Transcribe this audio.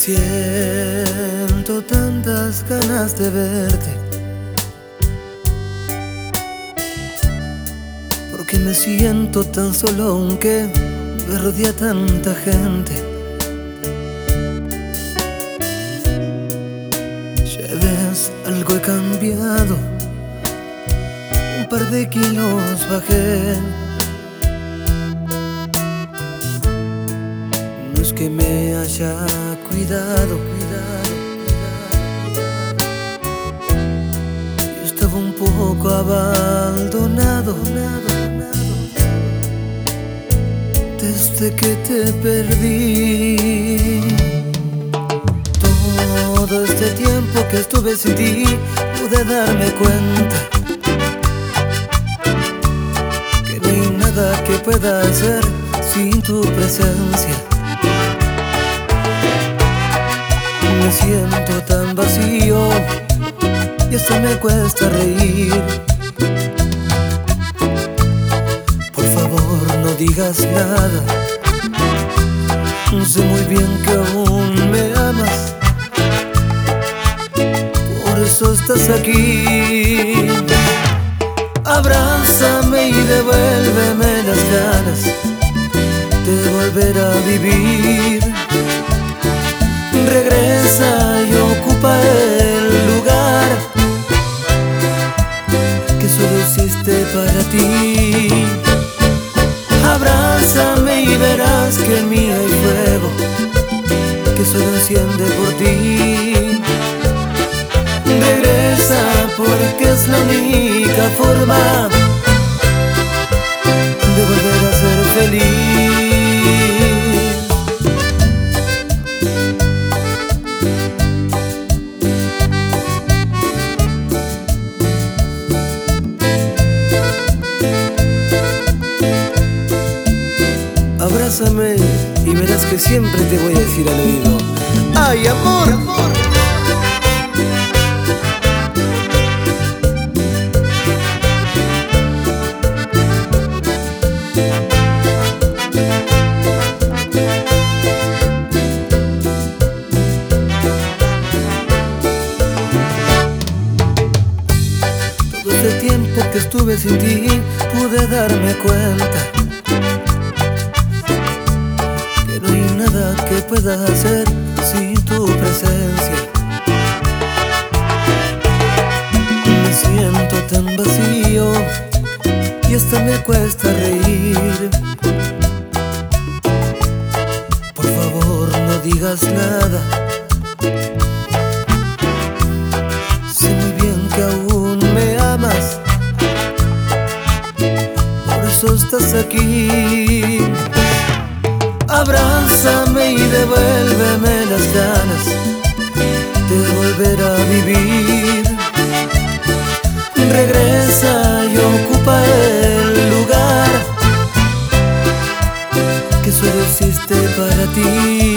Siento tantas ganas de verte, porque me siento tan solo aunque me rodea tanta gente. Ya ves, algo he cambiado, un par de kilos bajé. No es que me haya cuidado, yo estaba un poco abandonado desde que te perdí. Todo este tiempo que estuve sin ti pude darme cuenta que no hay nada que pueda hacer sin tu presencia. Me siento tan vacío y hasta me cuesta reír. Por favor, no digas nada, sé muy bien que aún me amas, por eso estás aquí. Abrázame y devuélveme las ganas de volver a vivir. Regresa y ocupa el lugar que solo existe para ti. Abrázame y verás que en mí hay fuego que solo enciende por ti. Regresa porque es la única forma de volver a ser feliz. Abrázame y verás que siempre te voy a decir al oído: ¡ay, amor! Todo este tiempo que estuve sin ti pude darme cuenta no hay nada que pueda hacer sin tu presencia. Me siento tan vacío y hasta me cuesta reír. Por favor, no digas nada, sé muy bien que aún me amas, por eso estás aquí. Abrázame y devuélveme las ganas de volver a vivir. Regresa y ocupa el lugar que solo existe para ti.